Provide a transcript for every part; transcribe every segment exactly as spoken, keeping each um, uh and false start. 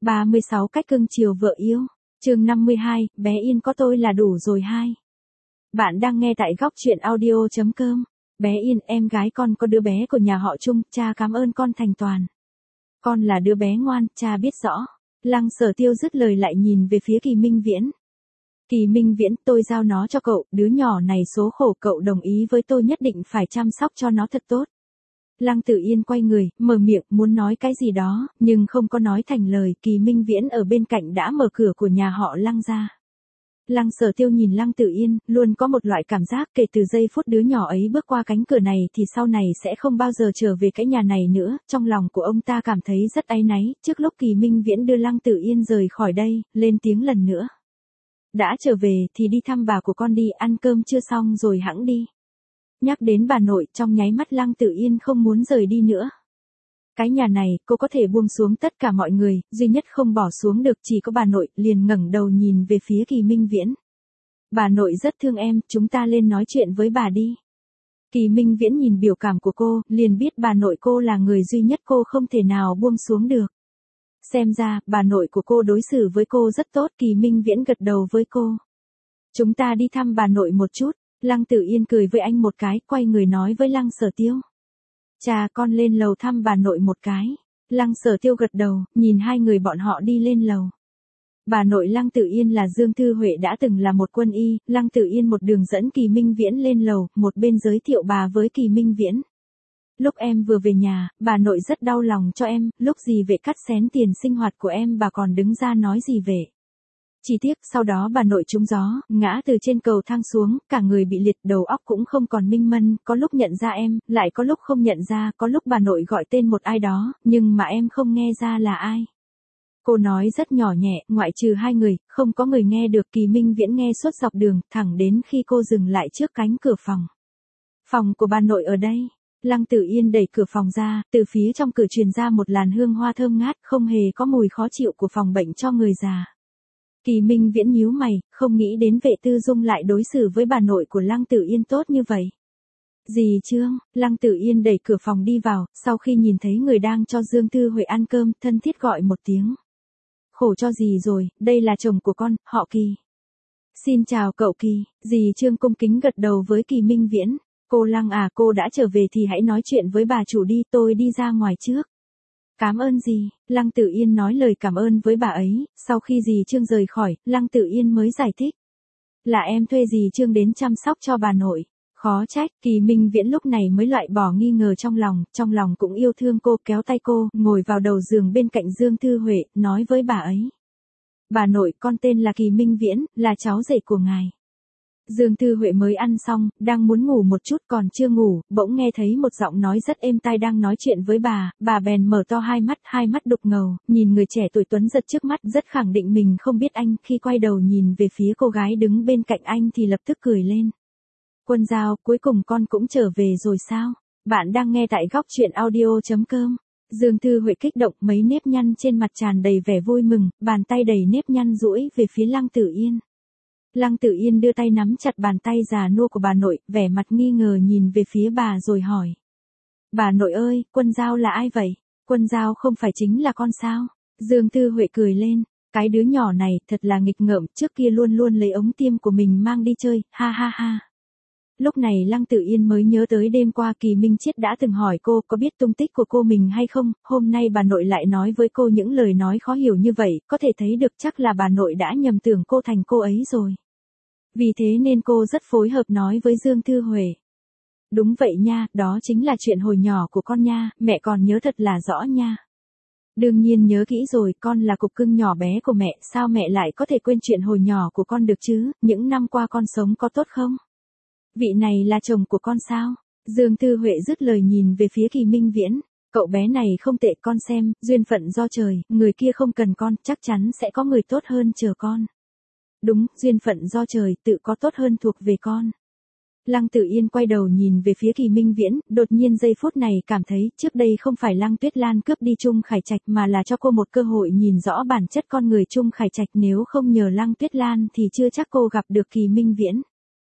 ba mươi sáu cách cưng chiều vợ yêu. Chương năm mươi hai, bé Yên có tôi là đủ rồi hai. Bạn đang nghe tại góc truyện audio chấm com. Bé Yên, em gái con có đứa bé của nhà họ Trung, cha cảm ơn con thành toàn. Con là đứa bé ngoan, cha biết rõ. Lăng Sở Tiêu dứt lời lại nhìn về phía Kỳ Minh Viễn. Kỳ Minh Viễn, tôi giao nó cho cậu, đứa nhỏ này số khổ, cậu đồng ý với tôi nhất định phải chăm sóc cho nó thật tốt. Lăng Tử Yên quay người, mở miệng, muốn nói cái gì đó, nhưng không có nói thành lời. Kỳ Minh Viễn ở bên cạnh đã mở cửa của nhà họ Lăng ra. Lăng Sở Tiêu nhìn Lăng Tử Yên, luôn có một loại cảm giác kể từ giây phút đứa nhỏ ấy bước qua cánh cửa này thì sau này sẽ không bao giờ trở về cái nhà này nữa. Trong lòng của ông ta cảm thấy rất áy náy, trước lúc Kỳ Minh Viễn đưa Lăng Tử Yên rời khỏi đây, lên tiếng lần nữa. Đã trở về thì đi thăm bà của con đi, ăn cơm chưa xong rồi hẵng đi. Nhắc đến bà nội, trong nháy mắt Lăng Tử Yên không muốn rời đi nữa. Cái nhà này, cô có thể buông xuống tất cả mọi người, duy nhất không bỏ xuống được chỉ có bà nội, liền ngẩng đầu nhìn về phía Kỳ Minh Viễn. Bà nội rất thương em, chúng ta lên nói chuyện với bà đi. Kỳ Minh Viễn nhìn biểu cảm của cô, liền biết bà nội cô là người duy nhất cô không thể nào buông xuống được. Xem ra, bà nội của cô đối xử với cô rất tốt. Kỳ Minh Viễn gật đầu với cô. Chúng ta đi thăm bà nội một chút. Lăng Tử Yên cười với anh một cái, quay người nói với Lăng Sở Tiêu. Cha, con lên lầu thăm bà nội một cái. Lăng Sở Tiêu gật đầu, nhìn hai người bọn họ đi lên lầu. Bà nội Lăng Tử Yên là Dương Thư Huệ, đã từng là một quân y. Lăng Tử Yên một đường dẫn Kỳ Minh Viễn lên lầu, một bên giới thiệu bà với Kỳ Minh Viễn. Lúc em vừa về nhà, bà nội rất đau lòng cho em, lúc gì vệ cắt xén tiền sinh hoạt của em bà còn đứng ra nói gì về. Chỉ tiếc, sau đó bà nội trúng gió, ngã từ trên cầu thang xuống, cả người bị liệt, đầu óc cũng không còn minh mẫn, có lúc nhận ra em, lại có lúc không nhận ra, có lúc bà nội gọi tên một ai đó, nhưng mà em không nghe ra là ai. Cô nói rất nhỏ nhẹ, ngoại trừ hai người, không có người nghe được. Kỳ Minh Viễn nghe suốt dọc đường, thẳng đến khi cô dừng lại trước cánh cửa phòng. Phòng của bà nội ở đây. Lăng Tử Yên đẩy cửa phòng ra, từ phía trong cửa truyền ra một làn hương hoa thơm ngát, không hề có mùi khó chịu của phòng bệnh cho người già. Kỳ Minh Viễn nhíu mày, không nghĩ đến Vệ Tư Dung lại đối xử với bà nội của Lăng Tử Yên tốt như vậy. Dì Trương, Lăng Tử Yên đẩy cửa phòng đi vào, sau khi nhìn thấy người đang cho Dương Thư Huệ ăn cơm, thân thiết gọi một tiếng. Khổ cho dì rồi, đây là chồng của con, họ Kỳ. Xin chào cậu Kỳ. Dì Trương cung kính gật đầu với Kỳ Minh Viễn. Cô Lăng à, cô đã trở về thì hãy nói chuyện với bà chủ đi, tôi đi ra ngoài trước. Cảm ơn dì. Lăng Tử Yên nói lời cảm ơn với bà ấy. Sau khi dì Trương rời khỏi, Lăng Tử Yên mới giải thích. Là em thuê dì Trương đến chăm sóc cho bà nội. Khó trách. Kỳ Minh Viễn lúc này mới loại bỏ nghi ngờ trong lòng, trong lòng cũng yêu thương cô, kéo tay cô, ngồi vào đầu giường bên cạnh Dương Thư Huệ, nói với bà ấy. Bà nội, con tên là Kỳ Minh Viễn, là cháu rể của ngài. Dương Thư Huệ mới ăn xong, đang muốn ngủ một chút, còn chưa ngủ, bỗng nghe thấy một giọng nói rất êm tai đang nói chuyện với bà. Bà bèn mở to hai mắt, hai mắt đục ngầu, nhìn người trẻ tuổi tuấn giật trước mắt, rất khẳng định mình không biết anh. Khi quay đầu nhìn về phía cô gái đứng bên cạnh anh thì lập tức cười lên. Quân Giao, cuối cùng con cũng trở về rồi sao? Bạn đang nghe tại góc truyện audio chấm com. Dương Thư Huệ kích động, mấy nếp nhăn trên mặt tràn đầy vẻ vui mừng, bàn tay đầy nếp nhăn duỗi về phía Lăng Tử Yên. Lăng Tử Yên đưa tay nắm chặt bàn tay già nua của bà nội, vẻ mặt nghi ngờ nhìn về phía bà rồi hỏi. Bà nội ơi, Quân Giao là ai vậy? Quân Giao không phải chính là con sao? Dương Thư Huệ cười lên. Cái đứa nhỏ này thật là nghịch ngợm, trước kia luôn luôn lấy ống tiêm của mình mang đi chơi, ha ha ha. Lúc này Lăng Tử Yên mới nhớ tới đêm qua Kỳ Minh Chiết đã từng hỏi cô có biết tung tích của cô mình hay không, hôm nay bà nội lại nói với cô những lời nói khó hiểu như vậy, có thể thấy được chắc là bà nội đã nhầm tưởng cô thành cô ấy rồi. Vì thế nên cô rất phối hợp nói với Dương Thư Huệ. Đúng vậy nha, đó chính là chuyện hồi nhỏ của con nha, mẹ còn nhớ thật là rõ nha. Đương nhiên nhớ kỹ rồi, con là cục cưng nhỏ bé của mẹ, sao mẹ lại có thể quên chuyện hồi nhỏ của con được chứ, những năm qua con sống có tốt không? Vị này là chồng của con sao? Dương Thư Huệ dứt lời nhìn về phía Kỳ Minh Viễn. Cậu bé này không tệ, con xem, duyên phận do trời, người kia không cần con, chắc chắn sẽ có người tốt hơn chờ con. Đúng, duyên phận do trời, tự có tốt hơn thuộc về con. Lăng Tử Yên quay đầu nhìn về phía Kỳ Minh Viễn, đột nhiên giây phút này cảm thấy trước đây không phải Lăng Tuyết Lan cướp đi Trung Khải Trạch mà là cho cô một cơ hội nhìn rõ bản chất con người Trung Khải Trạch, nếu không nhờ Lăng Tuyết Lan thì chưa chắc cô gặp được Kỳ Minh Viễn.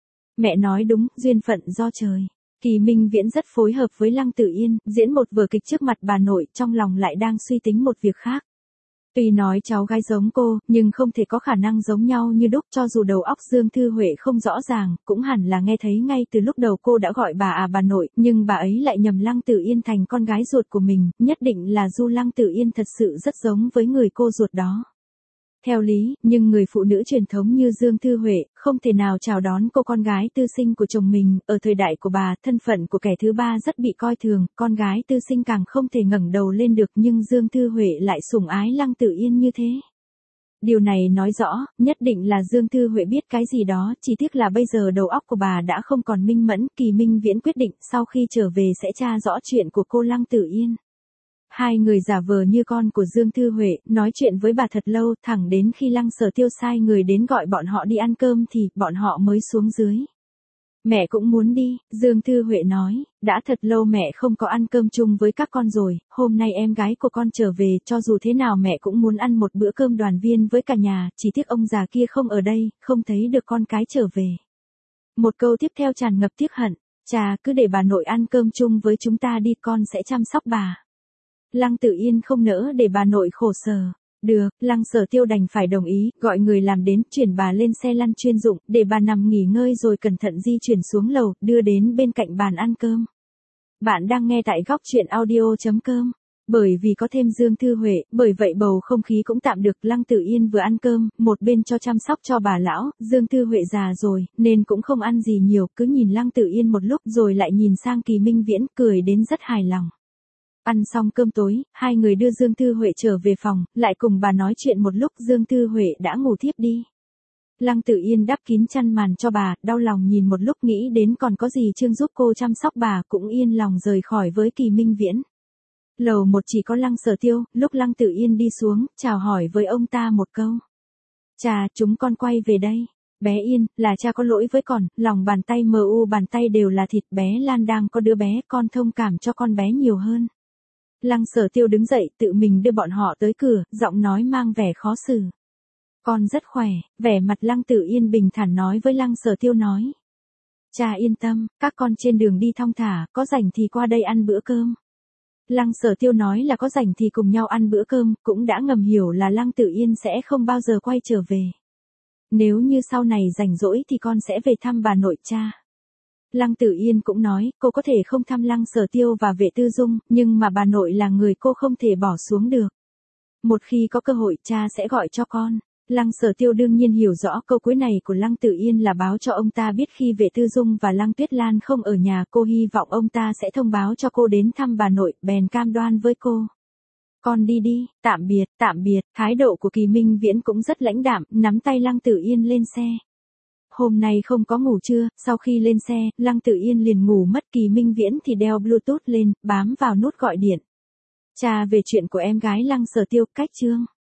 Mẹ nói đúng, duyên phận do trời. Kỳ Minh Viễn rất phối hợp với Lăng Tử Yên, diễn một vở kịch trước mặt bà nội, trong lòng lại đang suy tính một việc khác. Tuy nói cháu gái giống cô, nhưng không thể có khả năng giống nhau như đúc, cho dù đầu óc Dương Thư Huệ không rõ ràng, cũng hẳn là nghe thấy ngay từ lúc đầu cô đã gọi bà à bà nội, nhưng bà ấy lại nhầm Lăng Tử Yên thành con gái ruột của mình, nhất định là Du Lăng Tử Yên thật sự rất giống với người cô ruột đó. Theo lý, nhưng người phụ nữ truyền thống như Dương Thư Huệ, không thể nào chào đón cô con gái tư sinh của chồng mình, ở thời đại của bà, thân phận của kẻ thứ ba rất bị coi thường, con gái tư sinh càng không thể ngẩng đầu lên được, nhưng Dương Thư Huệ lại sủng ái Lăng Tử Yên như thế. Điều này nói rõ, nhất định là Dương Thư Huệ biết cái gì đó, chỉ tiếc là bây giờ đầu óc của bà đã không còn minh mẫn, Kỳ Minh Viễn quyết định sau khi trở về sẽ tra rõ chuyện của cô Lăng Tử Yên. Hai người giả vờ như con của Dương Thư Huệ, nói chuyện với bà thật lâu, thẳng đến khi Lăng Sở Tiêu sai người đến gọi bọn họ đi ăn cơm thì bọn họ mới xuống dưới. Mẹ cũng muốn đi, Dương Thư Huệ nói, đã thật lâu mẹ không có ăn cơm chung với các con rồi, hôm nay em gái của con trở về, cho dù thế nào mẹ cũng muốn ăn một bữa cơm đoàn viên với cả nhà, chỉ tiếc ông già kia không ở đây, không thấy được con cái trở về. Một câu tiếp theo tràn ngập tiếc hận, cha cứ để bà nội ăn cơm chung với chúng ta đi, con sẽ chăm sóc bà. Lăng Tử Yên không nỡ để bà nội khổ sở. Được, Lăng Sở Tiêu đành phải đồng ý, gọi người làm đến, chuyển bà lên xe lăn chuyên dụng, để bà nằm nghỉ ngơi rồi cẩn thận di chuyển xuống lầu, đưa đến bên cạnh bàn ăn cơm. Bạn đang nghe tại góc truyện audio chấm com. Bởi vì có thêm Dương Thư Huệ, bởi vậy bầu không khí cũng tạm được, Lăng Tử Yên vừa ăn cơm, một bên cho chăm sóc cho bà lão, Dương Thư Huệ già rồi, nên cũng không ăn gì nhiều, cứ nhìn Lăng Tử Yên một lúc rồi lại nhìn sang Kỳ Minh Viễn, cười đến rất hài lòng. Ăn xong cơm tối, hai người đưa Dương Thư Huệ trở về phòng, lại cùng bà nói chuyện một lúc, Dương Thư Huệ đã ngủ thiếp đi. Lăng Tử Yên đắp kín chăn màn cho bà, đau lòng nhìn một lúc nghĩ đến còn có gì Trương giúp cô chăm sóc bà, cũng yên lòng rời khỏi với Kỳ Minh Viễn. Lầu một chỉ có Lăng Sở Tiêu, lúc Lăng Tử Yên đi xuống, chào hỏi với ông ta một câu. Cha, chúng con quay về đây. Bé Yên, là cha có lỗi với con, lòng bàn tay mờ u bàn tay đều là thịt, bé Lan đang có đứa bé, con thông cảm cho con bé nhiều hơn. Lăng Sở Tiêu đứng dậy, tự mình đưa bọn họ tới cửa, giọng nói mang vẻ khó xử. Con rất khỏe, vẻ mặt Lăng Tử Yên bình thản nói với Lăng Sở Tiêu nói. Cha yên tâm, các con trên đường đi thong thả, có rảnh thì qua đây ăn bữa cơm. Lăng Sở Tiêu nói là có rảnh thì cùng nhau ăn bữa cơm, cũng đã ngầm hiểu là Lăng Tử Yên sẽ không bao giờ quay trở về. Nếu như sau này rảnh rỗi thì con sẽ về thăm bà nội cha. Lăng Tử Yên cũng nói, cô có thể không thăm Lăng Sở Tiêu và Vệ Tư Dung, nhưng mà bà nội là người cô không thể bỏ xuống được. Một khi có cơ hội, cha sẽ gọi cho con. Lăng Sở Tiêu đương nhiên hiểu rõ câu cuối này của Lăng Tử Yên là báo cho ông ta biết khi Vệ Tư Dung và Lăng Tuyết Lan không ở nhà, cô hy vọng ông ta sẽ thông báo cho cô đến thăm bà nội, bèn cam đoan với cô. Con đi đi, tạm biệt, tạm biệt, thái độ của Kỳ Minh Viễn cũng rất lãnh đạm, nắm tay Lăng Tử Yên lên xe. Hôm nay không có ngủ trưa, sau khi lên xe, Lăng Tử Yên liền ngủ mất, Kỳ Minh Viễn thì đeo Bluetooth lên, bám vào nút gọi điện. Cha về chuyện của em gái Lăng Sở Tiêu, cách chương.